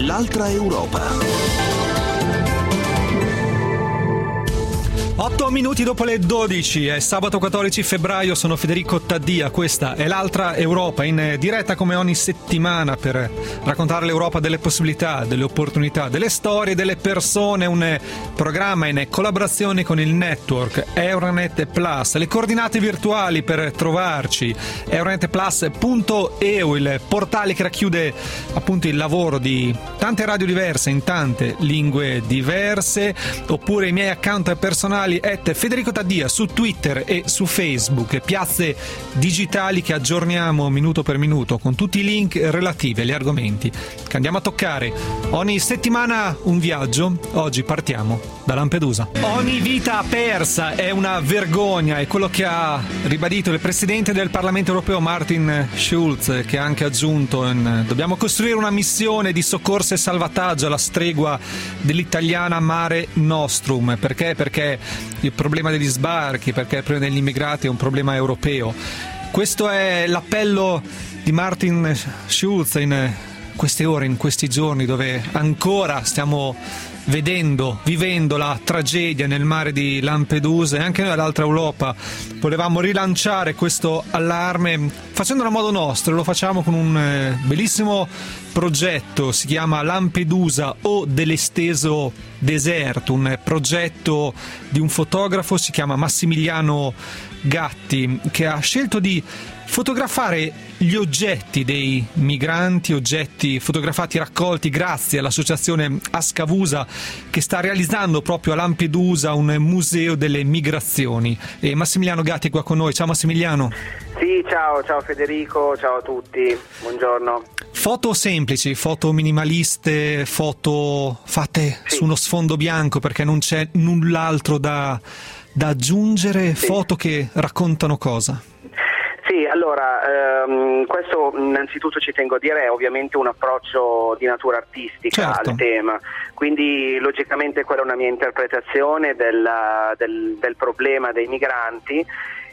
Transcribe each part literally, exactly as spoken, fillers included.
l'altra Europa. otto minuti dopo le dodici, è sabato quattordici febbraio, sono Federico Taddia, questa è l'altra Europa, in diretta come ogni settimana per raccontare l'Europa delle possibilità, delle opportunità, delle storie, delle persone, un programma in collaborazione con il network Euronet Plus, le coordinate virtuali per trovarci, euronet plus punto e u, il portale che racchiude appunto il lavoro di tante radio diverse in tante lingue diverse, oppure i miei account personali at Federico Taddia su Twitter e su Facebook, piazze digitali che aggiorniamo minuto per minuto con tutti i link relativi agli argomenti che andiamo a toccare. Ogni settimana un viaggio, oggi partiamo da Lampedusa. Ogni vita persa è una vergogna, è quello che ha ribadito il presidente del Parlamento europeo Martin Schulz, che ha anche aggiunto in, dobbiamo costruire una missione di soccorso e salvataggio alla stregua dell'italiana Mare Nostrum. Perché? Perché il problema degli sbarchi, perché il problema degli immigrati è un problema europeo. Questo è l'appello di Martin Schulz in queste ore, in questi giorni, dove ancora stiamo vedendo, vivendo la tragedia nel mare di Lampedusa, e anche noi all'altra Europa volevamo rilanciare questo allarme facendolo a modo nostro. Lo facciamo con un eh, bellissimo progetto, si chiama Lampedusa o dell'esteso deserto, un progetto di un fotografo, si chiama Massimiliano Gatti, che ha scelto di fotografare gli oggetti dei migranti, oggetti fotografati e raccolti grazie all'associazione Ascavusa, che sta realizzando proprio a Lampedusa un museo delle migrazioni. E Massimiliano Gatti è qua con noi. Ciao Massimiliano. Sì, ciao, ciao Federico, ciao a tutti, buongiorno. Foto semplici, foto minimaliste, foto fatte sì. su uno sfondo bianco, perché non c'è null'altro da, da aggiungere, sì. foto che raccontano cosa? Sì, allora, ehm, questo innanzitutto ci tengo a dire è ovviamente un approccio di natura artistica certo. al tema, quindi logicamente quella è una mia interpretazione del, del, del problema dei migranti.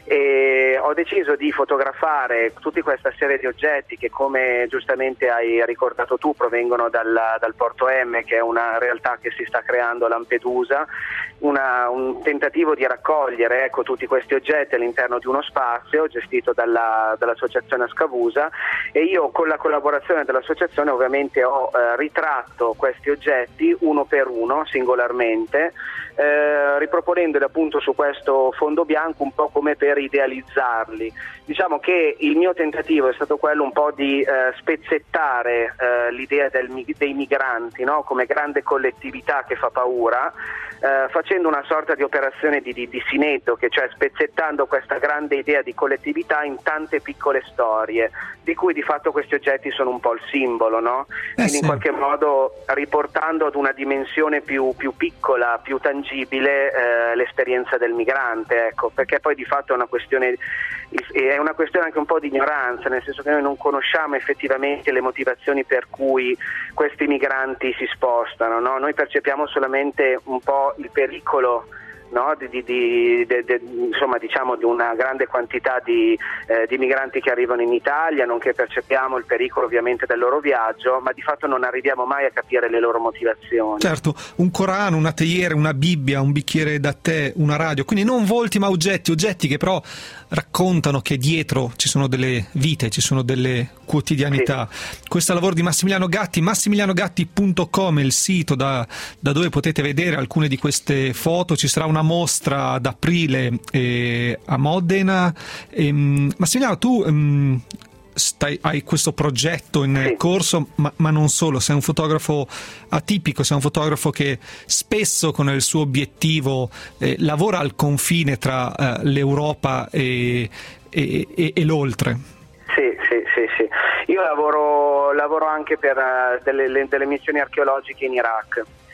E ho deciso di fotografare tutta questa serie di oggetti che, come giustamente hai ricordato tu, provengono dal, dal Porto M, che è una realtà che si sta creando a Lampedusa, una, un tentativo di raccogliere ecco, tutti questi oggetti all'interno di uno spazio gestito dalla, dall'associazione Ascavusa, e io con la collaborazione dell'associazione ovviamente ho eh, ritratto questi oggetti uno per uno, singolarmente, eh, riproponendoli appunto su questo fondo bianco un po' come per idealizzarli. Diciamo che il mio tentativo è stato quello un po' di eh, spezzettare eh, l'idea del, dei migranti, no? Come grande collettività che fa paura, eh, facendo una sorta di operazione di, di, di Sineddo, che cioè spezzettando questa grande idea di collettività in tante piccole storie, di cui di fatto questi oggetti sono un po' il simbolo, no? Eh Quindi sì. in qualche modo riportando ad una dimensione più, più piccola, più tangibile eh, l'esperienza del migrante, ecco, perché poi di fatto è una questione è una questione anche un po' di ignoranza, nel senso che noi non conosciamo effettivamente le motivazioni per cui questi migranti si spostano, no? Noi percepiamo solamente un po' il pericolo, no? di, di, di, di, di, insomma diciamo di una grande quantità di, eh, di migranti che arrivano in Italia, nonché percepiamo il pericolo ovviamente del loro viaggio, ma di fatto non arriviamo mai a capire le loro motivazioni. Certo, un Corano, una teiera, una Bibbia, un bicchiere da tè, una radio, quindi non volti ma oggetti, oggetti che però raccontano che dietro ci sono delle vite, ci sono delle quotidianità. Sì. Questo è il lavoro di Massimiliano Gatti, massimiliano gatti punto com è il sito da, da dove potete vedere alcune di queste foto. Ci sarà una mostra ad aprile eh, a Modena. E, Massimiliano, tu um, stai, hai questo progetto in sì. corso, ma, ma non solo, sei un fotografo atipico, sei un fotografo che spesso con il suo obiettivo eh, lavora al confine tra eh, l'Europa e, e, e, e l'oltre. Sì, sì, sì, sì. Io lavoro, lavoro anche per uh, delle, le, delle missioni archeologiche in Iraq.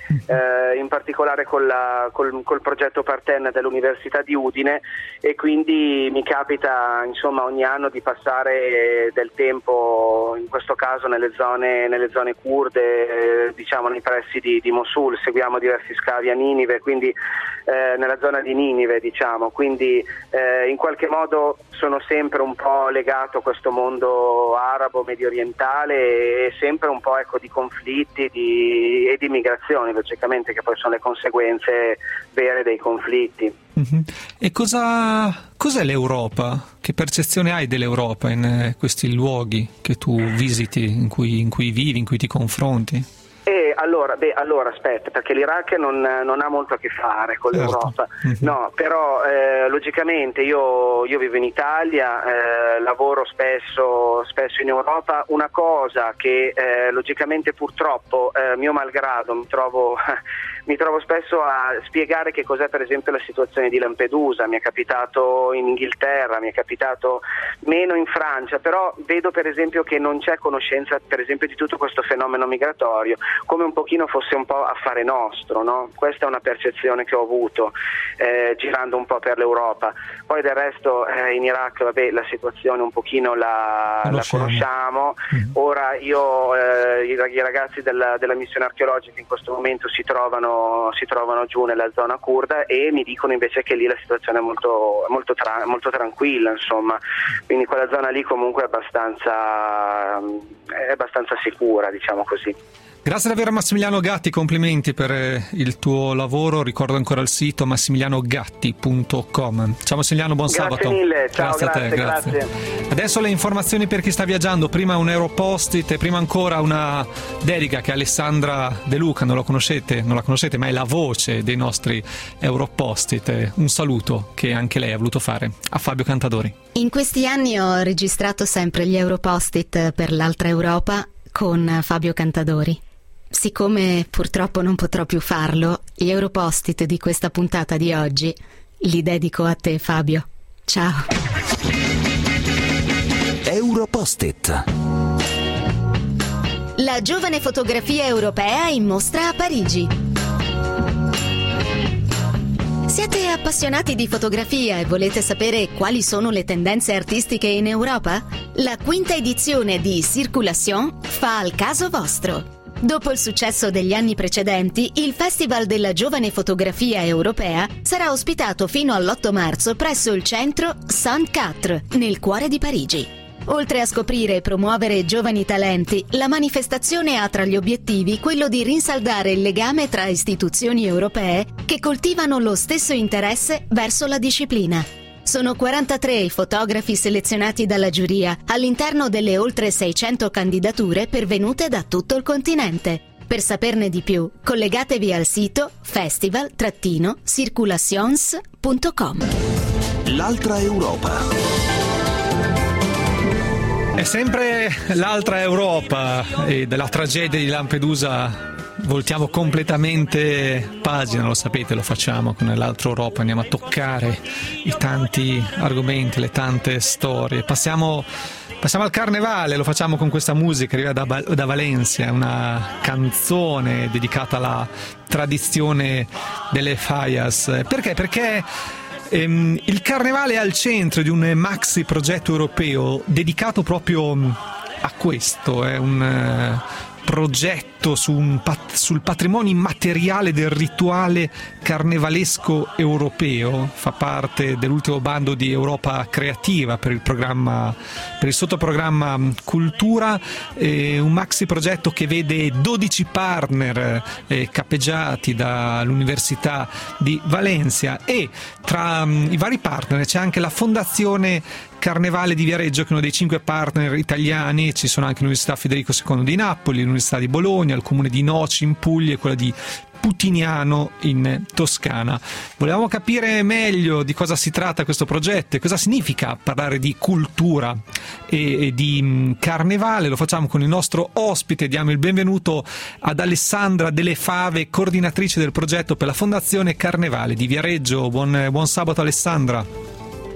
eh, in particolare con la, col, col progetto Parten dell'Università di Udine, e quindi mi capita insomma ogni anno di passare del tempo, in questo caso nelle zone, nelle zone kurde, eh, diciamo nei pressi di, di Mosul. Seguiamo diversi scavi a Ninive, quindi eh, nella zona di Ninive, diciamo, quindi eh, in qualche modo sono sempre un po' legato a questo mondo arabo, medio orientale, e sempre un po' ecco di conflitti di, e di migrazioni, logicamente, che poi sono le conseguenze vere dei conflitti. Mm-hmm. E cosa cos'è l'Europa? Che percezione hai dell'Europa in eh, questi luoghi che tu visiti, in cui, in cui vivi, in cui ti confronti? Eh, allora, beh, allora aspetta, perché l'Iraq non, non ha molto a che fare con certo. l'Europa, mm-hmm. no, però eh, logicamente io, io vivo in Italia, eh, lavoro spesso, spesso in Europa. Una cosa che eh, logicamente purtroppo, eh, mio malgrado, mi trovo... mi trovo spesso a spiegare che cos'è per esempio la situazione di Lampedusa. Mi è capitato in Inghilterra, mi è capitato meno in Francia, però vedo per esempio che non c'è conoscenza per esempio di tutto questo fenomeno migratorio, come un pochino fosse un po' affare nostro, no? Questa è una percezione che ho avuto eh, girando un po' per l'Europa. Poi del resto eh, in Iraq, vabbè, la situazione un pochino la conosciamo, la conosciamo. Mm. Ora io eh, i, i ragazzi della, della missione archeologica in questo momento si trovano si trovano giù nella zona curda, e mi dicono invece che lì la situazione è molto, molto, tra, molto tranquilla, insomma, quindi quella zona lì comunque è abbastanza, è abbastanza sicura, diciamo così. Grazie davvero Massimiliano Gatti, complimenti per il tuo lavoro, ricordo ancora il sito massimiliano gatti punto com. Ciao Massimiliano, buon grazie sabato. Mille. Ciao, grazie, grazie a te, grazie. grazie. Adesso le informazioni per chi sta viaggiando, prima un Europost-it e prima ancora una dedica che Alessandra De Luca, non lo conoscete, non la conoscete, ma è la voce dei nostri Europost-it. Un saluto che anche lei ha voluto fare a Fabio Cantadori. In questi anni ho registrato sempre gli Europost-it per l'altra Europa con Fabio Cantadori. Siccome purtroppo non potrò più farlo, gli Europost-it di questa puntata di oggi li dedico a te, Fabio. Ciao. Europost-it. La giovane fotografia europea in mostra a Parigi. Siete appassionati di fotografia e volete sapere quali sono le tendenze artistiche in Europa? La quinta edizione di Circulation fa al caso vostro. Dopo il successo degli anni precedenti, il Festival della Giovane Fotografia Europea sarà ospitato fino all'otto marzo presso il centro Saint-Quatre, nel cuore di Parigi. Oltre a scoprire e promuovere giovani talenti, la manifestazione ha tra gli obiettivi quello di rinsaldare il legame tra istituzioni europee che coltivano lo stesso interesse verso la disciplina. Sono quarantatré i fotografi selezionati dalla giuria all'interno delle oltre seicento candidature pervenute da tutto il continente. Per saperne di più, collegatevi al sito festival circulations punto com. L'altra Europa. È sempre l'altra Europa, e della tragedia di Lampedusa voltiamo completamente pagina, lo sapete, lo facciamo con l'altra Europa, andiamo a toccare i tanti argomenti, le tante storie. Passiamo, passiamo al carnevale, lo facciamo con questa musica, arriva da, da Valencia, una canzone dedicata alla tradizione delle fallas. Perché? Perché ehm, il carnevale è al centro di un maxi progetto europeo dedicato proprio a questo, è un uh, progetto su un pat- sul patrimonio immateriale del rituale carnevalesco europeo. Fa parte dell'ultimo bando di Europa Creativa per il programma, per il sottoprogramma Cultura, eh, un maxi progetto che vede dodici partner eh, cappeggiati dall'Università di Valencia, e tra um, i vari partner c'è anche la Fondazione Carnevale di Viareggio, che è uno dei cinque partner italiani. Ci sono anche l'Università Federico secondo di Napoli, l'Università di Bologna, il comune di Noci in Puglia e quella di Putignano in Toscana. Volevamo capire meglio di cosa si tratta questo progetto e cosa significa parlare di cultura e, e di mh, carnevale. Lo facciamo con il nostro ospite, diamo il benvenuto ad Alessandra Delle Fave, coordinatrice del progetto per la Fondazione Carnevale di Viareggio. Buon, buon sabato Alessandra.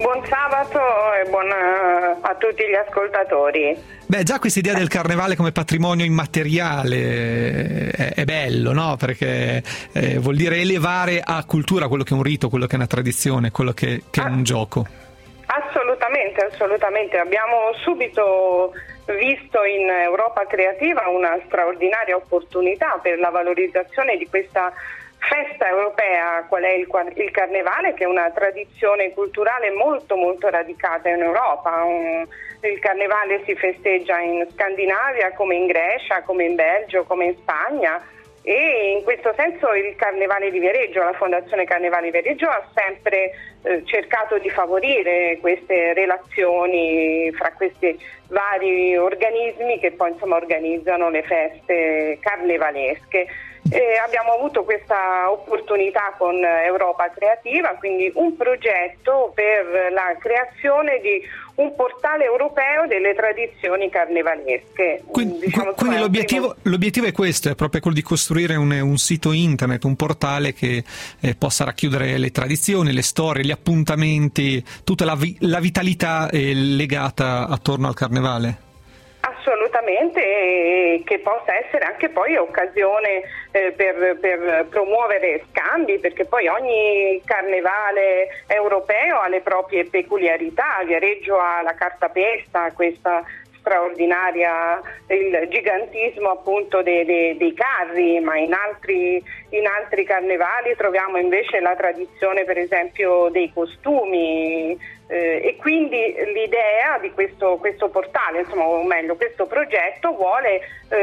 Buon sabato e buon a tutti gli ascoltatori. Beh, già questa idea del carnevale come patrimonio immateriale è, è bello, no? Perché eh, vuol dire elevare a cultura quello che è un rito, quello che è una tradizione, quello che, che ah, è un gioco. Assolutamente, assolutamente. Abbiamo subito visto in Europa Creativa una straordinaria opportunità per la valorizzazione di questa festa europea, qual è il, il carnevale, che è una tradizione culturale molto molto radicata in Europa. Un, il carnevale si festeggia in Scandinavia, come in Grecia, come in Belgio, come in Spagna, e in questo senso il Carnevale di Viareggio, la Fondazione Carnevale di Viareggio, ha sempre eh, cercato di favorire queste relazioni fra questi vari organismi che poi insomma organizzano le feste carnevalesche. Eh, abbiamo avuto questa opportunità con Europa Creativa, quindi un progetto per la creazione di un portale europeo delle tradizioni carnevalesche. Quindi, diciamo, quindi l'obiettivo, primo... l'obiettivo è questo, è proprio quello di costruire un, un sito internet, un portale che eh, possa racchiudere le tradizioni, le storie, gli appuntamenti, tutta la, vi- la vitalità eh, legata attorno al carnevale. Assolutamente, e che possa essere anche poi occasione eh, per, per promuovere scambi, perché poi ogni carnevale europeo ha le proprie peculiarità. Viareggio ha la cartapesta, questa straordinaria, il gigantismo appunto dei, dei, dei carri, ma in altri, in altri carnevali troviamo invece la tradizione per esempio dei costumi, eh, e quindi l'idea di questo, questo portale, insomma, o meglio questo progetto vuole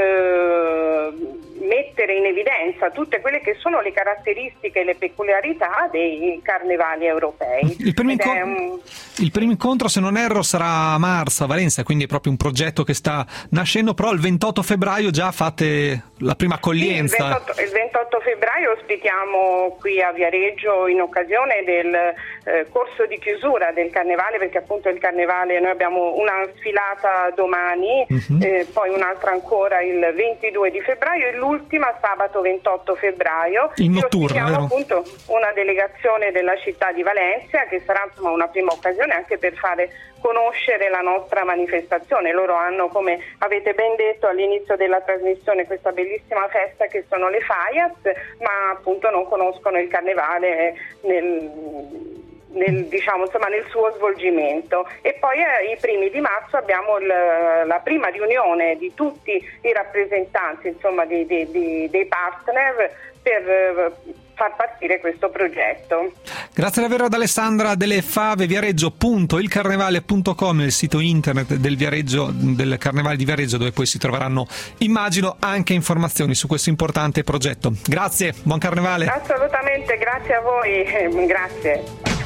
eh, mettere in evidenza tutte quelle che sono le caratteristiche e le peculiarità dei carnevali europei. Il primo, incontro, un... il primo incontro, se non erro, sarà a marzo a Valenza, quindi è proprio un progetto che sta nascendo, però il ventotto febbraio già fate la prima accoglienza. Sì, il, ventotto, il ventotto febbraio ospitiamo qui a Viareggio in occasione del eh, corso di chiusura del carnevale, perché appunto il carnevale noi abbiamo una sfilata domani, uh-huh. eh, poi un'altra ancora il ventidue di febbraio e l'ultima sabato ventotto febbraio. In notturno, ospitiamo vero? Appunto una delegazione della città di Valencia, che sarà insomma una prima occasione anche per fare conoscere la nostra manifestazione. Loro hanno, come avete ben detto all'inizio della trasmissione, questa bellissima festa che sono le Faias, ma appunto non conoscono il carnevale nel, nel, diciamo, insomma, nel suo svolgimento. E poi eh, i primi di marzo abbiamo il, la prima riunione di tutti i rappresentanti, insomma, di, di, di, dei partner per eh, far partire questo progetto. Grazie davvero ad Alessandra Delle Fave. Viareggio punto il carnevale punto com, il sito internet del Viareggio, del Carnevale di Viareggio, dove poi si troveranno, immagino, anche informazioni su questo importante progetto. Grazie, buon carnevale. Assolutamente, grazie a voi, grazie.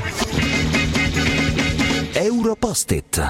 Europost-it.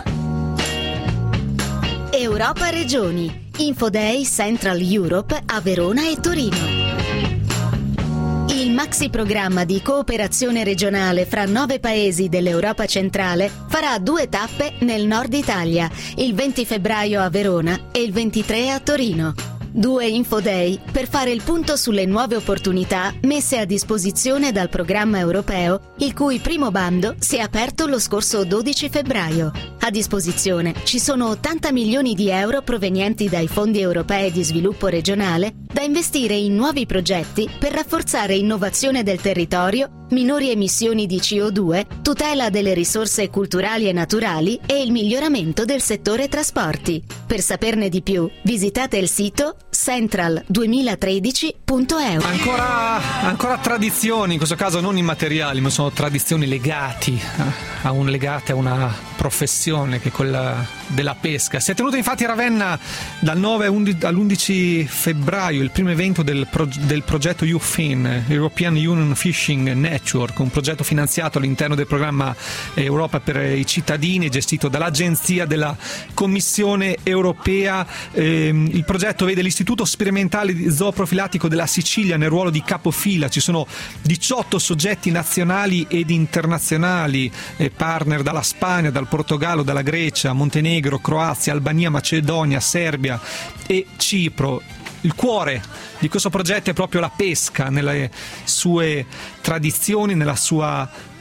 Europa Regioni. Infoday Central Europe a Verona e Torino. Il maxi programma di cooperazione regionale fra nove paesi dell'Europa centrale farà due tappe nel nord Italia, il venti febbraio a Verona e il ventitré a Torino. Due Infoday per fare il punto sulle nuove opportunità messe a disposizione dal programma europeo, il cui primo bando si è aperto lo scorso dodici febbraio. A disposizione ci sono ottanta milioni di euro provenienti dai fondi europei di sviluppo regionale da investire in nuovi progetti per rafforzare innovazione del territorio, minori emissioni di C O due, tutela delle risorse culturali e naturali e il miglioramento del settore trasporti. Per saperne di più, visitate il sito central duemilatredici punto e u. Ancora, ancora tradizioni, in questo caso non immateriali, ma sono tradizioni legati a, un, legate a una professione che è quella della pesca. Si è tenuto infatti a Ravenna dal nove all'undici febbraio il primo evento del, pro, del progetto U F I N, European Union Fishing Network, un progetto finanziato all'interno del programma Europa per i cittadini, gestito dall'Agenzia della Commissione Europea. Eh, il progetto vede l'Istituto Sperimentale di Zooprofilatico della Sicilia nel ruolo di capofila. Ci sono diciotto soggetti nazionali ed internazionali, eh, partner dalla Spagna, dal Portogallo, dalla Grecia, Montenegro, Croazia, Albania, Macedonia, Serbia e Cipro. Il cuore di questo progetto è proprio la pesca, nelle sue tradizioni, nella sua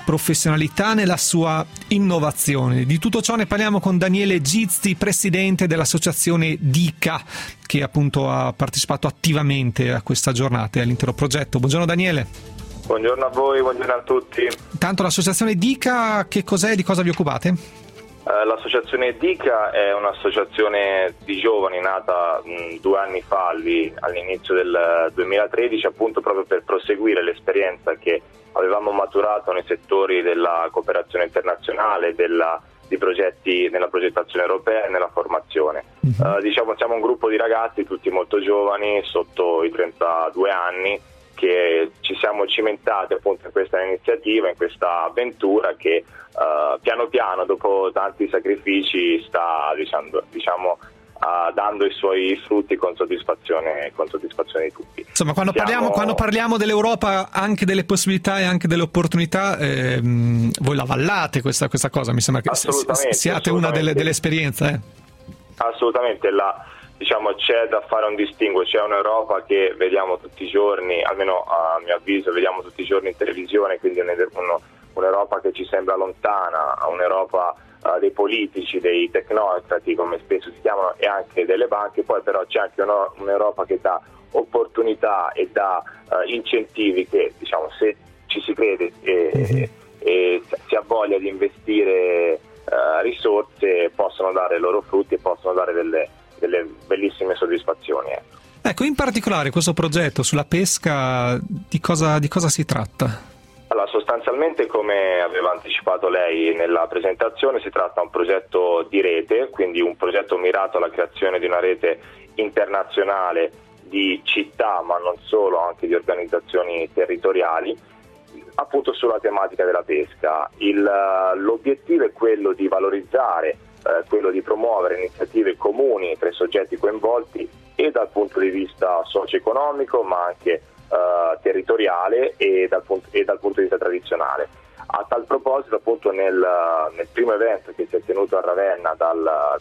professionalità, nella sua innovazione. Di tutto ciò ne parliamo con Daniele Gizzi, presidente dell'associazione DICA, che appunto ha partecipato attivamente a questa giornata e all'intero progetto. Buongiorno Daniele. Buongiorno a voi, buongiorno a tutti. Tanto l'associazione DICA, che cos'è e di cosa vi occupate? Uh, l'associazione DICA è un'associazione di giovani nata mh, due anni fa, lì, all'inizio del duemilatredici, appunto proprio per proseguire l'esperienza che avevamo maturato nei settori della cooperazione internazionale, della, di progetti nella progettazione europea e nella formazione. Uh, diciamo siamo un gruppo di ragazzi, tutti molto giovani, sotto i trentadue anni, che ci siamo cimentati appunto in questa iniziativa, in questa avventura che uh, piano piano, dopo tanti sacrifici, sta diciamo, diciamo uh, dando i suoi frutti con soddisfazione, con soddisfazione di tutti. Insomma, quando, Siamo... parliamo, quando parliamo dell'Europa, anche delle possibilità e anche delle opportunità, ehm, voi la vallate questa, questa cosa, mi sembra che assolutamente, siate assolutamente. una delle, delle esperienze. Eh? Assolutamente, la... Diciamo c'è da fare un distinguo, c'è un'Europa che vediamo tutti i giorni, almeno a mio avviso vediamo tutti i giorni in televisione, quindi un'Europa che ci sembra lontana, un'Europa uh, dei politici, dei tecnocrati come spesso si chiamano, e anche delle banche. Poi però c'è anche un'Europa che dà opportunità e dà uh, incentivi che, diciamo, se ci si crede e, mm-hmm. e si ha voglia di investire uh, risorse, possono dare i loro frutti e possono dare delle delle bellissime soddisfazioni. Ecco. ecco, in particolare questo progetto sulla pesca, di cosa, di cosa si tratta? Allora, sostanzialmente, come aveva anticipato lei nella presentazione, si tratta di un progetto di rete, quindi un progetto mirato alla creazione di una rete internazionale di città, ma non solo, anche di organizzazioni territoriali, appunto sulla tematica della pesca. Il, l'obiettivo è quello di valorizzare Eh, quello di promuovere iniziative comuni tra i soggetti coinvolti, e dal punto di vista socio-economico ma anche eh, territoriale e dal, punto, e dal punto di vista tradizionale. A tal proposito, appunto nel, nel primo evento che si è tenuto a Ravenna dal,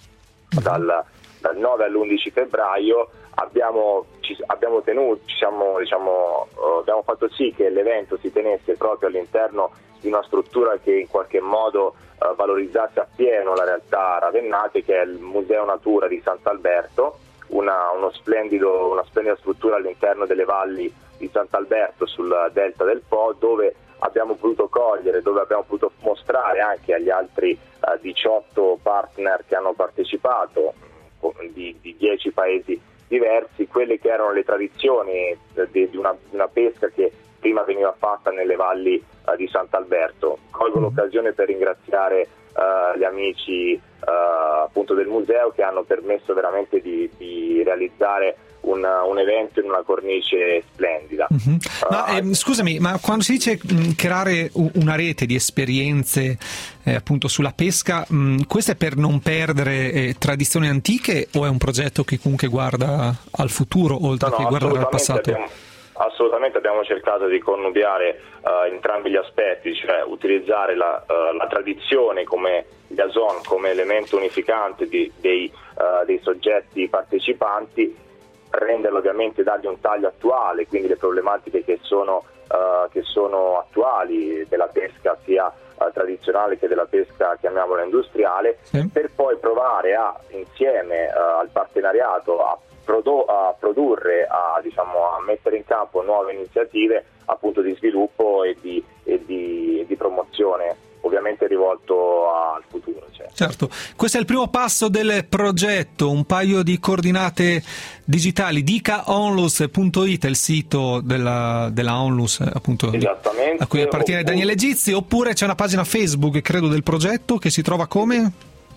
dal, dal nove all'undici febbraio abbiamo, ci, abbiamo tenuto, ci siamo, diciamo, uh, abbiamo fatto sì che l'evento si tenesse proprio all'interno di una struttura che in qualche modo uh, valorizzasse appieno la realtà ravennate, che è il Museo Natura di Sant'Alberto, una, uno splendido, una splendida struttura all'interno delle valli di Sant'Alberto sul delta del Po, dove abbiamo potuto cogliere, dove abbiamo potuto mostrare anche agli altri uh, diciotto partner che hanno partecipato, di, di dieci paesi diversi, quelle che erano le tradizioni di, di, una, di una pesca che prima veniva fatta nelle valli uh, di Sant'Alberto. Colgo l'occasione per ringraziare uh, gli amici uh, appunto del museo, che hanno permesso veramente di, di realizzare un, un evento in una cornice splendida. Uh-huh. Ma, uh, eh, scusami, ma quando si dice mh, creare una rete di esperienze eh, appunto sulla pesca, mh, questo è per non perdere eh, tradizioni antiche, o è un progetto che comunque guarda al futuro oltre no, che no, guardare al passato? Abbiamo... Assolutamente, abbiamo cercato di coniugare uh, entrambi gli aspetti, cioè utilizzare la, uh, la tradizione come gazon, come elemento unificante di, dei, uh, dei soggetti partecipanti, renderlo ovviamente, dargli un taglio attuale, quindi le problematiche che sono, uh, che sono attuali della pesca sia uh, tradizionale che della pesca, chiamiamola industriale, sì. Per poi provare a, insieme uh, al partenariato, a Prodo- a produrre, a, diciamo, a mettere in campo nuove iniziative appunto di sviluppo e di, e di, e di promozione, ovviamente rivolto al futuro. Cioè. Certo, questo è il primo passo del progetto, un paio di coordinate digitali, dica onlus punto it è il sito della, della Onlus, appunto, a cui appartiene oppure... Daniele Gizzi, oppure c'è una pagina Facebook, credo, del progetto, che si trova come?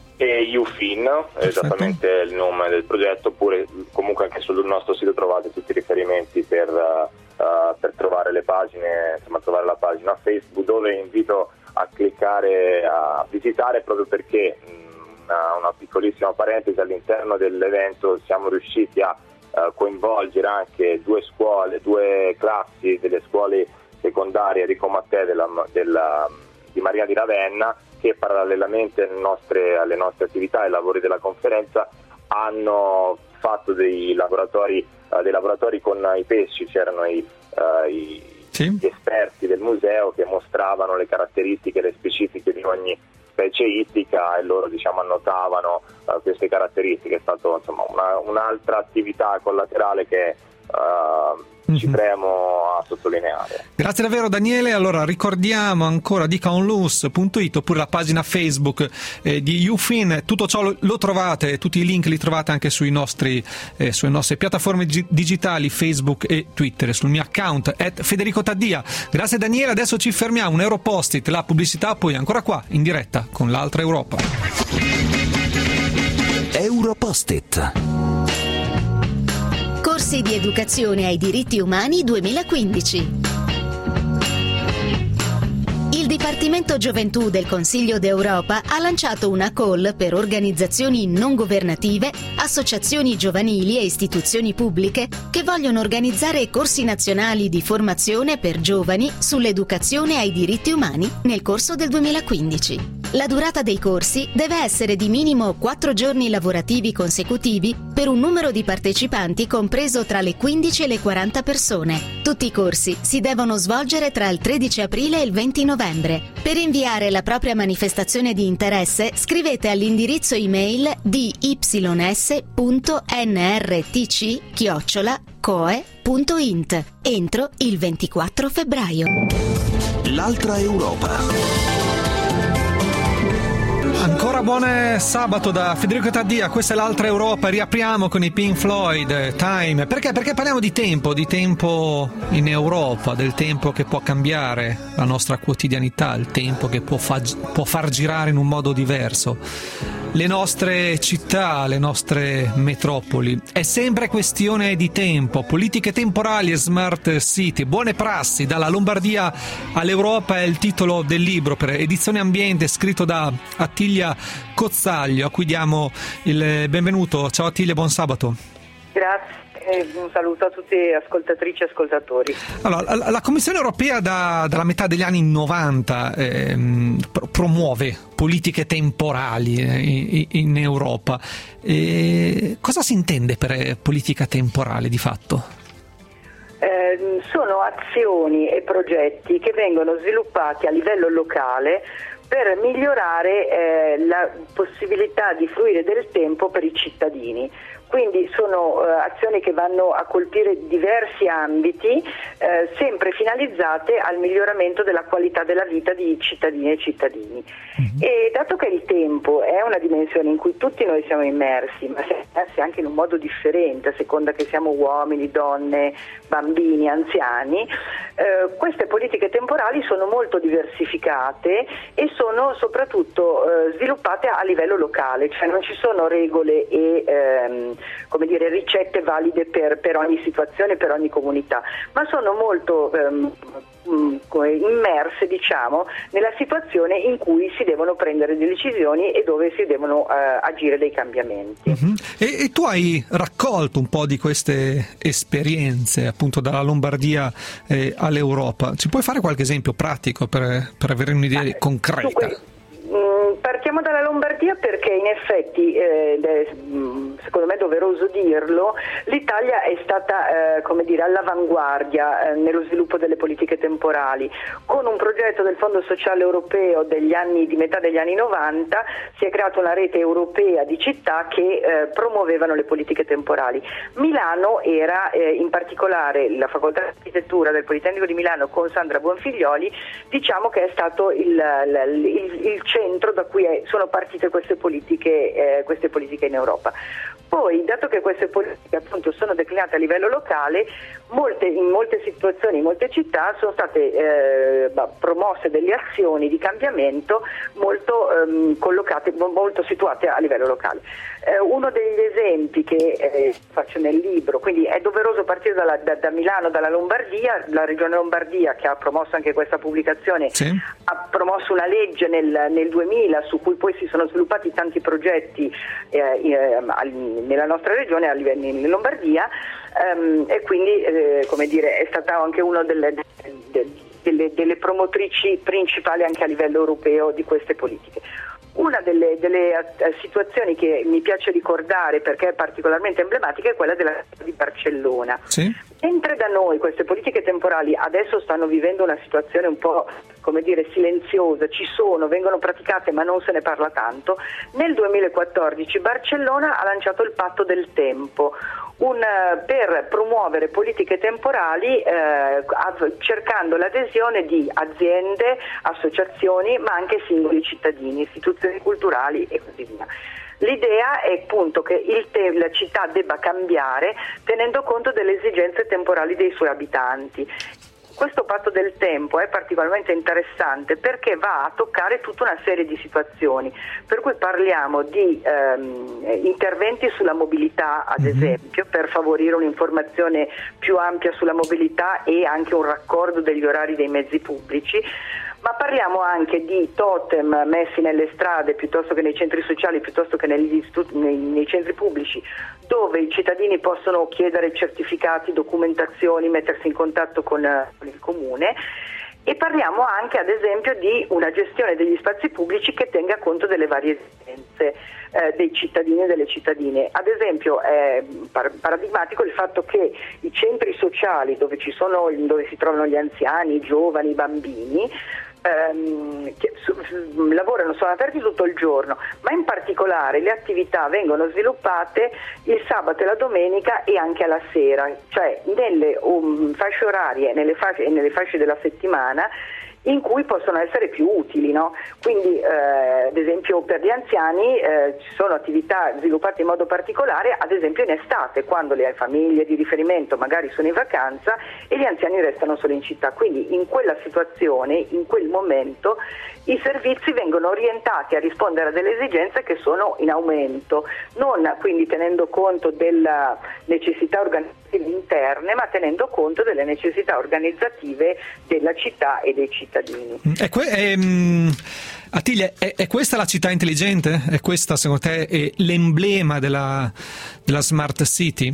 E UFIN, esattamente il nome del progetto, oppure comunque anche sul nostro sito trovate tutti i riferimenti per, uh, per trovare le pagine, insomma trovare la pagina Facebook, dove invito a cliccare, a visitare, proprio perché una, una piccolissima parentesi, all'interno dell'evento siamo riusciti a uh, coinvolgere anche due scuole, due classi delle scuole secondarie Enrico Mattei della, della, di Maria di Ravenna, che parallelamente alle nostre, alle nostre attività e ai lavori della conferenza hanno fatto dei laboratori, uh, dei laboratori con i pesci. C'erano i, uh, i sì. Gli esperti del museo che mostravano le caratteristiche, le specifiche di ogni specie ittica, e loro diciamo annotavano uh, queste caratteristiche. È stata insomma una, un'altra attività collaterale che uh, mm-hmm. ci premo a sottolineare. Grazie davvero Daniele. Allora ricordiamo ancora dica onlus punto it oppure la pagina Facebook eh, di UFIN. Tutto ciò lo, lo trovate, tutti i link li trovate anche sui nostri eh, sulle nostre piattaforme gi- digitali Facebook e Twitter, sul mio account at Federico Taddia. Grazie Daniele, adesso ci fermiamo, un Europost-it, la pubblicità, poi ancora qua in diretta con l'altra Europa. Europost-it. Corsi di educazione ai diritti umani duemilaquindici. Il Dipartimento Gioventù del Consiglio d'Europa ha lanciato una call per organizzazioni non governative, associazioni giovanili e istituzioni pubbliche che vogliono organizzare corsi nazionali di formazione per giovani sull'educazione ai diritti umani nel corso del duemilaquindici. La durata dei corsi deve essere di minimo quattro giorni lavorativi consecutivi per un numero di partecipanti compreso tra le quindici e le quaranta persone. Tutti i corsi si devono svolgere tra il tredici aprile e il venti novembre. Per inviare la propria manifestazione di interesse scrivete all'indirizzo email di y s punto n r t c chiocciola c o e punto i n t entro il ventiquattro febbraio. L'altra Europa. Ancora buon sabato da Federico Taddia, questa è l'altra Europa, riapriamo con i Pink Floyd, Time. Perché? Perché parliamo di tempo, di tempo in Europa, del tempo che può cambiare la nostra quotidianità, il tempo che può, fa- può far girare in un modo diverso le nostre città, le nostre metropoli. È sempre questione di tempo, politiche temporali e smart city, buone prassi, dalla Lombardia all'Europa è il titolo del libro per Edizione Ambiente, scritto da Attilia Cozzaglio, a cui diamo il benvenuto. Ciao Attilia, buon sabato. Grazie. Un saluto a tutti ascoltatrici e ascoltatori. Allora, la, la Commissione europea da, dalla metà degli anni novanta ehm, promuove politiche temporali eh, in, in Europa. E cosa si intende per politica temporale di fatto? Eh, sono azioni e progetti che vengono sviluppati a livello locale per migliorare eh, la possibilità di fruire del tempo per i cittadini. Quindi sono eh, azioni che vanno a colpire diversi ambiti, eh, sempre finalizzate al miglioramento della qualità della vita di cittadine e cittadini. Mm-hmm. E dato che il tempo è una dimensione in cui tutti noi siamo immersi, ma siamo immersi anche in un modo differente, a seconda che siamo uomini, donne, bambini, anziani, eh, queste politiche temporali sono molto diversificate e sono soprattutto eh, sviluppate a livello locale, cioè non ci sono regole e ehm, come dire, ricette valide per, per ogni situazione, per ogni comunità, ma sono molto ehm, immerse, diciamo, nella situazione in cui si devono prendere delle decisioni e dove si devono eh, agire dei cambiamenti. Uh-huh. E, e tu hai raccolto un po' di queste esperienze, appunto, dalla Lombardia eh, all'Europa. Ci puoi fare qualche esempio pratico per, per avere un'idea eh, concreta? Dunque, mh, partiamo dalla Lombardia perché in effetti, eh, secondo me è doveroso dirlo, l'Italia è stata eh, come dire, all'avanguardia eh, nello sviluppo delle politiche temporali. Con un progetto del Fondo Sociale Europeo degli anni, di metà degli anni novanta si è creata una rete europea di città che eh, promuovevano le politiche temporali. Milano era eh, in particolare la Facoltà di Architettura del Politecnico di Milano con Sandra Buonfiglioli, diciamo che è stato il, il, il, il centro da cui è, sono partite queste politiche, eh, queste politiche in Europa. Poi, dato che queste politiche appunto sono declinate a livello locale, molte, in molte situazioni, in molte città sono state eh, promosse delle azioni di cambiamento molto ehm, collocate, molto situate a livello locale. Eh, uno degli esempi che eh, faccio nel libro, quindi è doveroso partire dalla, da, da Milano, dalla Lombardia. La Regione Lombardia, che ha promosso anche questa pubblicazione, sì, ha promosso una legge nel, nel duemila su cui poi si sono sviluppati tanti progetti eh, eh, nella nostra regione, a livello in Lombardia, ehm, e quindi eh, come dire, è stata anche una delle, delle, delle, delle promotrici principali anche a livello europeo di queste politiche. Una delle, delle situazioni che mi piace ricordare perché è particolarmente emblematica è quella della città di Barcellona. Sì. Mentre da noi queste politiche temporali adesso stanno vivendo una situazione un po', come dire, silenziosa, ci sono, vengono praticate ma non se ne parla tanto, nel duemilaquattordici Barcellona ha lanciato il Patto del Tempo, un, per promuovere politiche temporali eh, cercando l'adesione di aziende, associazioni ma anche singoli cittadini, istituzioni culturali e così via. L'idea è appunto che il te- la città debba cambiare tenendo conto delle esigenze temporali dei suoi abitanti. Questo patto del tempo è particolarmente interessante perché va a toccare tutta una serie di situazioni, per cui parliamo di ehm, interventi sulla mobilità, ad esempio, per favorire un'informazione più ampia sulla mobilità e anche un raccordo degli orari dei mezzi pubblici, ma parliamo anche di totem messi nelle strade piuttosto che nei centri sociali, piuttosto che negli istu- nei, nei centri pubblici, dove i cittadini possono chiedere certificati, documentazioni, mettersi in contatto con, con il comune. E parliamo anche ad esempio di una gestione degli spazi pubblici che tenga conto delle varie esigenze eh, dei cittadini e delle cittadine. Ad esempio è par- paradigmatico il fatto che i centri sociali dove, ci sono, dove si trovano gli anziani, i giovani, i bambini, Ehm, che su, su, lavorano, sono aperti tutto il giorno, ma in particolare le attività vengono sviluppate il sabato e la domenica e anche alla sera, cioè nelle um, fasce orarie nelle fasce, e nelle fasce della settimana in cui possono essere più utili, no? Quindi eh, ad esempio per gli anziani eh, ci sono attività sviluppate in modo particolare, ad esempio in estate, quando le famiglie di riferimento magari sono in vacanza e gli anziani restano solo in città, quindi in quella situazione, in quel momento i servizi vengono orientati a rispondere a delle esigenze che sono in aumento, non quindi tenendo conto delle necessità organizzative interne, ma tenendo conto delle necessità organizzative della città e dei cittadini. È que- è, um, Attilia, è, è questa la città intelligente? È questa secondo te è l'emblema della, della Smart City?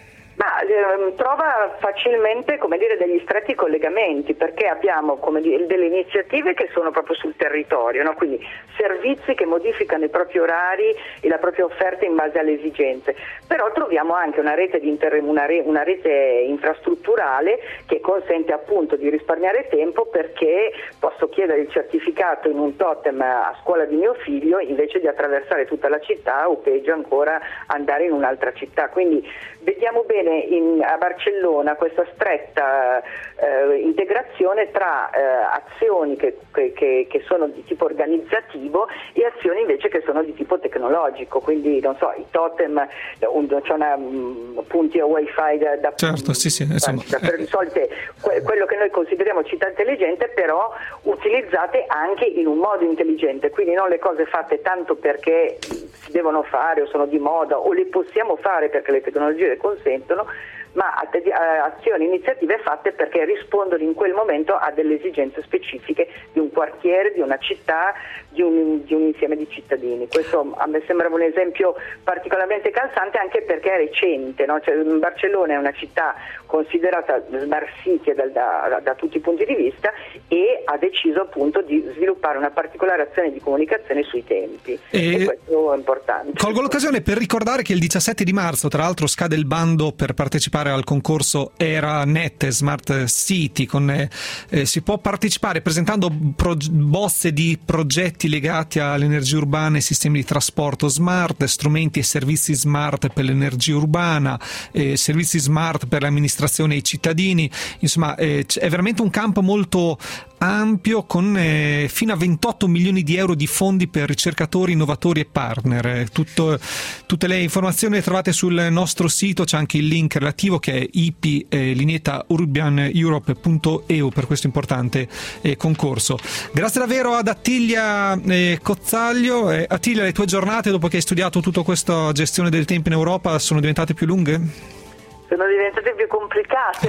Ma eh, trova facilmente, come dire, degli stretti collegamenti, perché abbiamo, come dire, delle iniziative che sono proprio sul territorio, no? Quindi servizi che modificano i propri orari e la propria offerta in base alle esigenze, però troviamo anche una rete, di inter- una re- una rete infrastrutturale che consente appunto di risparmiare tempo, perché posso chiedere il certificato in un totem a scuola di mio figlio invece di attraversare tutta la città o peggio ancora andare in un'altra città. Quindi vediamo bene in, a Barcellona questa stretta eh, integrazione tra eh, azioni che, che, che sono di tipo organizzativo e azioni invece che sono di tipo tecnologico, quindi non so, i totem, un, c'è una um, punti a wifi da, da, certo, sì, sì, insomma, da, da per solite, que, quello che noi consideriamo città intelligente, però utilizzate anche in un modo intelligente, quindi non le cose fatte tanto perché si devono fare o sono di moda o le possiamo fare perché le tecnologie le consentono, ma azioni, iniziative fatte perché rispondono in quel momento a delle esigenze specifiche di un quartiere, di una città, di un, di un insieme di cittadini. Questo a me sembra un esempio particolarmente calzante, anche perché è recente, no? Cioè, Barcellona è una città considerata smart city da, da, da tutti i punti di vista e ha deciso appunto di sviluppare una particolare azione di comunicazione sui tempi, e, e questo è importante. Colgo l'occasione per ricordare che il diciassette di marzo tra l'altro scade il bando per partecipare al concorso ERANET Smart City, con, eh, si può partecipare presentando pro- bozze di progetti legati alle energie urbane e sistemi di trasporto smart, strumenti e servizi smart per l'energia urbana, eh, servizi smart per l'amministrazione e i cittadini. Insomma, eh, è veramente un campo molto ampio, con eh, fino a ventotto milioni di euro di fondi per ricercatori, innovatori e partner. Tutto, tutte le informazioni le trovate sul nostro sito, c'è anche il link relativo che è i p eh, lineetta urban europe punto e u per questo importante eh, concorso. Grazie davvero ad Attilia eh, Cozzaglio. Eh, Attilia, le tue giornate dopo che hai studiato tutta questa gestione del tempo in Europa sono diventate più lunghe? Sono diventate più complicate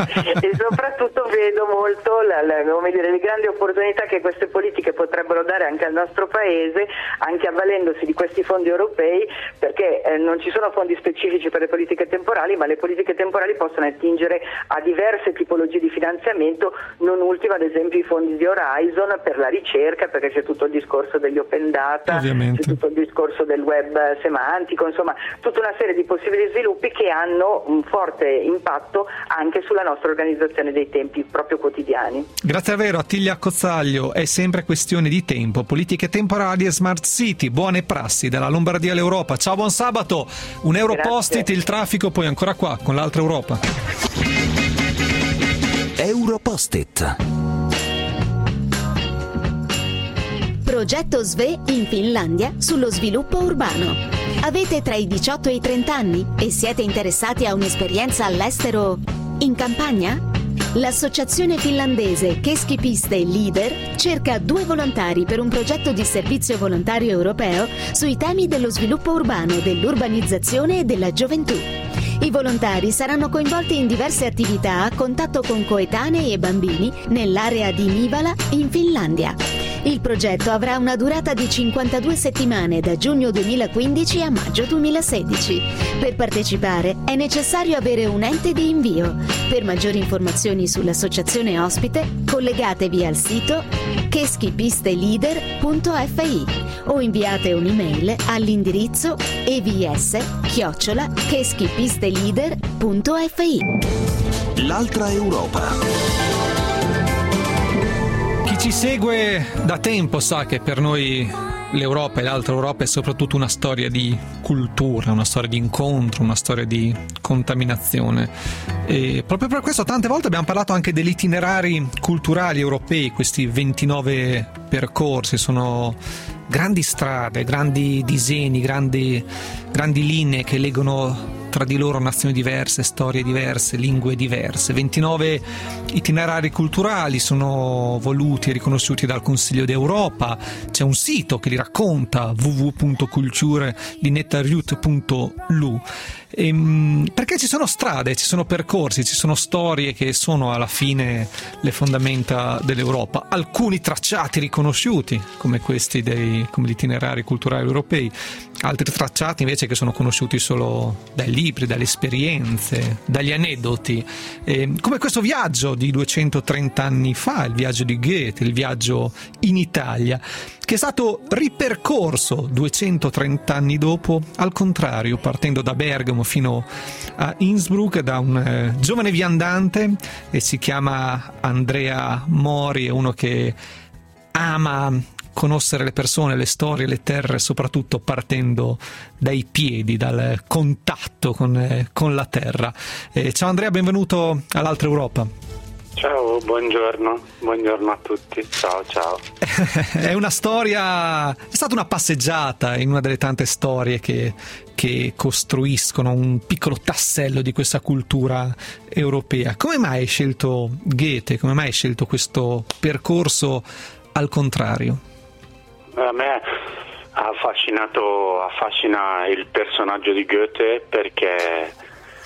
e soprattutto vedo molto la, la, come dire, le grandi opportunità che queste politiche potrebbero dare anche al nostro paese, anche avvalendosi di questi fondi europei, perché eh, non ci sono fondi specifici per le politiche temporali, ma le politiche temporali possono attingere a diverse tipologie di finanziamento, non ultima ad esempio i fondi di Horizon per la ricerca, perché c'è tutto il discorso degli open data, ovviamente, c'è tutto il discorso del web semantico, insomma tutta una serie di possibili sviluppi che hanno un forte impatto anche sulla nostra organizzazione dei tempi proprio quotidiani. Grazie davvero Attilia Cozzaglio. È sempre questione di tempo, politiche temporali e smart city, buone prassi dalla Lombardia all'Europa. Ciao, buon sabato. Un Europost-it, il traffico poi ancora qua con l'altra Europa. Europost-it. Progetto S V E in Finlandia sullo sviluppo urbano. Avete tra i diciotto e i trenta anni e siete interessati a un'esperienza all'estero in campagna? L'associazione finlandese Keskipiste Leader cerca due volontari per un progetto di servizio volontario europeo sui temi dello sviluppo urbano, dell'urbanizzazione e della gioventù. I volontari saranno coinvolti in diverse attività a contatto con coetanei e bambini nell'area di Nivala in Finlandia. Il progetto avrà una durata di cinquantadue settimane da giugno duemilaquindici a maggio duemilasedici. Per partecipare è necessario avere un ente di invio. Per maggiori informazioni sull'associazione ospite, collegatevi al sito keskipisteleader punto fi o inviate un'email all'indirizzo evs chiocciola keskipisteleader punto fi. L'altra Europa. Chi ci segue da tempo sa che per noi l'Europa e l'altra Europa è soprattutto una storia di cultura, una storia di incontro, una storia di contaminazione. E proprio per questo tante volte abbiamo parlato anche degli itinerari culturali europei, questi ventinove percorsi. Sono grandi strade, grandi disegni, grandi, grandi linee che legano tra di loro nazioni diverse, storie diverse, lingue diverse. ventinove itinerari culturali sono voluti e riconosciuti dal Consiglio d'Europa. C'è un sito che li racconta, w w w punto culture di netarjut punto l u. Ehm, perché ci sono strade, ci sono percorsi, ci sono storie che sono alla fine le fondamenta dell'Europa. Alcuni tracciati riconosciuti, come questi dei, come gli itinerari culturali europei, altri tracciati invece che sono conosciuti solo dai libri, dalle esperienze, dagli aneddoti, ehm, come questo viaggio di duecentotrenta anni fa, il viaggio di Goethe, il viaggio in Italia, che è stato ripercorso duecentotrenta anni dopo, al contrario, partendo da Bergamo fino a Innsbruck, da un eh, giovane viandante, e si chiama Andrea Mori, è uno che ama conoscere le persone, le storie, le terre, soprattutto partendo dai piedi, dal contatto con, eh, con la terra. Eh, ciao Andrea, benvenuto all'altra Europa. Ciao, buongiorno, buongiorno a tutti, ciao ciao. È una storia, è stata una passeggiata in una delle tante storie che, che costruiscono un piccolo tassello di questa cultura europea. Come mai hai scelto Goethe? Come mai hai scelto questo percorso al contrario? A me ha affascinato, affascina il personaggio di Goethe perché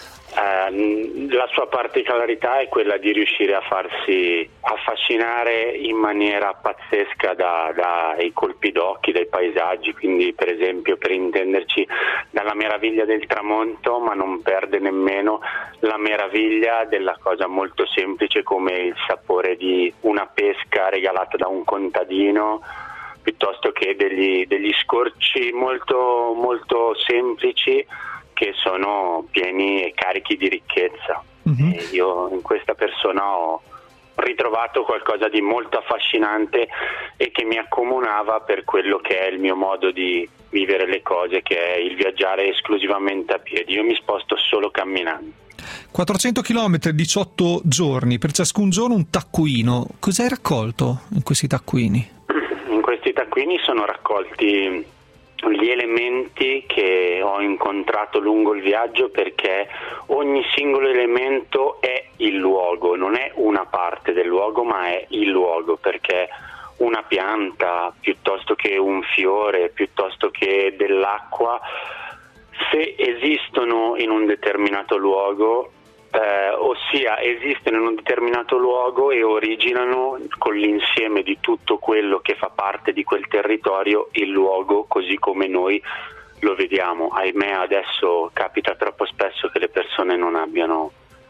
Eh, la sua particolarità è quella di riuscire a farsi affascinare in maniera pazzesca da, dai colpi d'occhi, dai paesaggi, quindi per esempio, per intenderci, dalla meraviglia del tramonto, ma non perde nemmeno la meraviglia della cosa molto semplice come il sapore di una pesca regalata da un contadino, piuttosto che degli, degli scorci molto, molto semplici che sono pieni e carichi di ricchezza. Mm-hmm. E io in questa persona ho ritrovato qualcosa di molto affascinante e che mi accomunava per quello che è il mio modo di vivere le cose, che è il viaggiare esclusivamente a piedi. Io mi sposto solo camminando. quattrocento chilometri, diciotto giorni, per ciascun giorno un taccuino. Cosa hai raccolto in questi taccuini? In questi taccuini sono raccolti gli elementi che ho incontrato lungo il viaggio, perché ogni singolo elemento è il luogo, non è una parte del luogo ma è il luogo, perché una pianta piuttosto che un fiore, piuttosto che dell'acqua, se esistono in un determinato luogo, Eh, ossia esistono in un determinato luogo e originano con l'insieme di tutto quello che fa parte di quel territorio il luogo così come noi lo vediamo. Ahimè, adesso capita troppo spesso che le persone non abbiano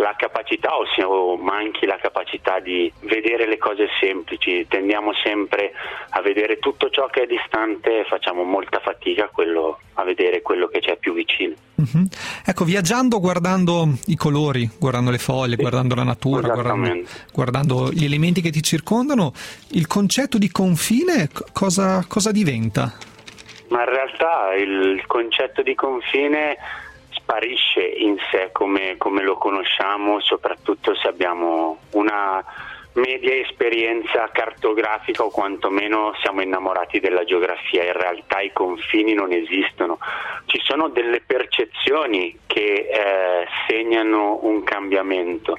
la capacità o, se, o manchi la capacità di vedere le cose semplici. Tendiamo sempre a vedere tutto ciò che è distante e facciamo molta fatica a, quello, a vedere quello che c'è più vicino. Mm-hmm. Ecco, viaggiando, guardando i colori, guardando le foglie, sì, guardando la natura, guardando, guardando gli elementi che ti circondano, il concetto di confine cosa, cosa diventa? Ma in realtà il concetto di confine sparisce in sé come, come lo conosciamo, soprattutto se abbiamo una media esperienza cartografica o quantomeno siamo innamorati della geografia. In realtà i confini non esistono, ci sono delle percezioni che eh, segnano un cambiamento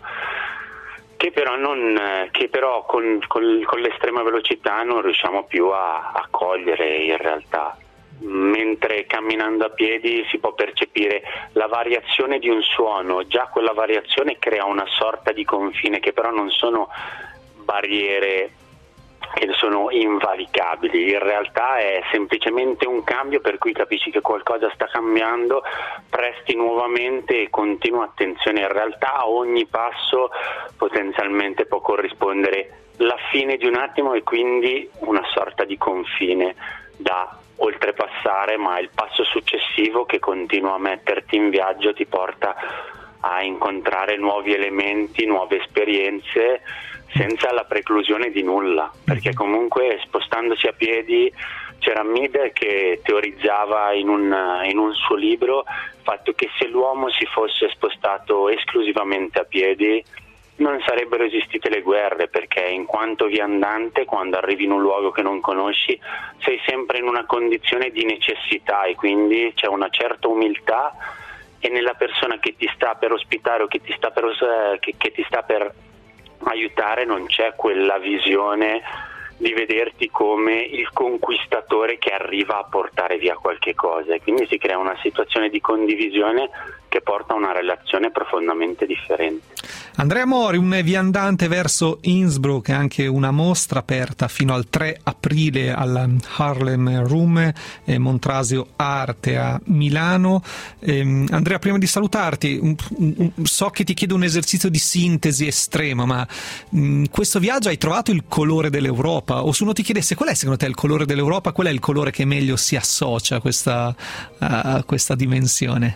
che però, non, che però con, con, con l'estrema velocità non riusciamo più a, a cogliere in realtà. Mentre camminando a piedi si può percepire la variazione di un suono, già quella variazione crea una sorta di confine, che però non sono barriere che sono invalicabili, in realtà è semplicemente un cambio per cui capisci che qualcosa sta cambiando, presti nuovamente e continua attenzione. In realtà a ogni passo potenzialmente può corrispondere la fine di un attimo e quindi una sorta di confine da oltrepassare, ma il passo successivo che continua a metterti in viaggio ti porta a incontrare nuovi elementi, nuove esperienze senza la preclusione di nulla, perché comunque spostandosi a piedi c'era Mead che teorizzava in un, in un suo libro il fatto che se l'uomo si fosse spostato esclusivamente a piedi non sarebbero esistite le guerre, perché in quanto viandante, quando arrivi in un luogo che non conosci, sei sempre in una condizione di necessità e quindi c'è una certa umiltà, e nella persona che ti sta per ospitare o che ti sta per, che, che ti sta per aiutare non c'è quella visione di vederti come il conquistatore che arriva a portare via qualche cosa, e quindi si crea una situazione di condivisione che porta a una relazione profondamente differente. Andrea Mori, un viandante verso Innsbruck, anche una mostra aperta fino al tre aprile al Harlem Room, eh, Montrasio Arte a Milano. Eh, Andrea, prima di salutarti, un, un, so che ti chiedo un esercizio di sintesi estremo, ma in questo viaggio hai trovato il colore dell'Europa? O se uno ti chiedesse qual è secondo te il colore dell'Europa, qual è il colore che meglio si associa a questa, a questa dimensione?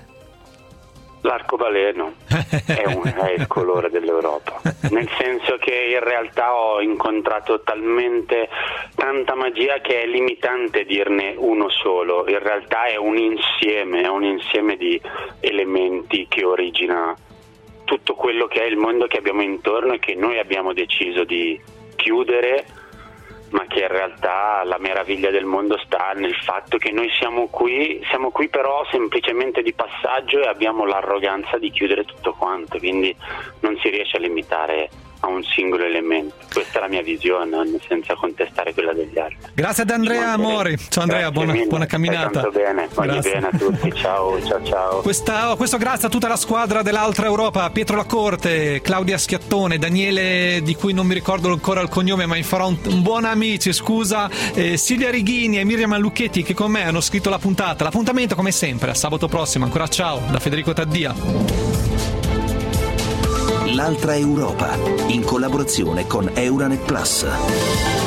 L'arcobaleno è, un, è il colore dell'Europa, nel senso che in realtà ho incontrato talmente tanta magia che è limitante dirne uno solo. In realtà è un insieme, è un insieme di elementi che origina tutto quello che è il mondo che abbiamo intorno e che noi abbiamo deciso di chiudere, ma che in realtà la meraviglia del mondo sta nel fatto che noi siamo qui, siamo qui però semplicemente di passaggio e abbiamo l'arroganza di chiudere tutto quanto, quindi non si riesce a limitare a un singolo elemento. Questa è la mia visione, senza contestare quella degli altri. Grazie ad Andrea Mori. Ciao Andrea, buona, buona camminata. Tanto bene, voglio bene a tutti. Ciao, ciao, ciao. Questa, questo grazie a tutta la squadra dell'Altra Europa: Pietro Lacorte, Claudia Schiattone, Daniele, di cui non mi ricordo ancora il cognome, ma mi farò un, un buon amici, scusa, eh, Silvia Righini e Miriam Lucchetti, che con me hanno scritto la puntata. L'appuntamento come sempre a sabato prossimo. Ancora ciao da Federico Taddia. L'Altra Europa, in collaborazione con Euranet Plus.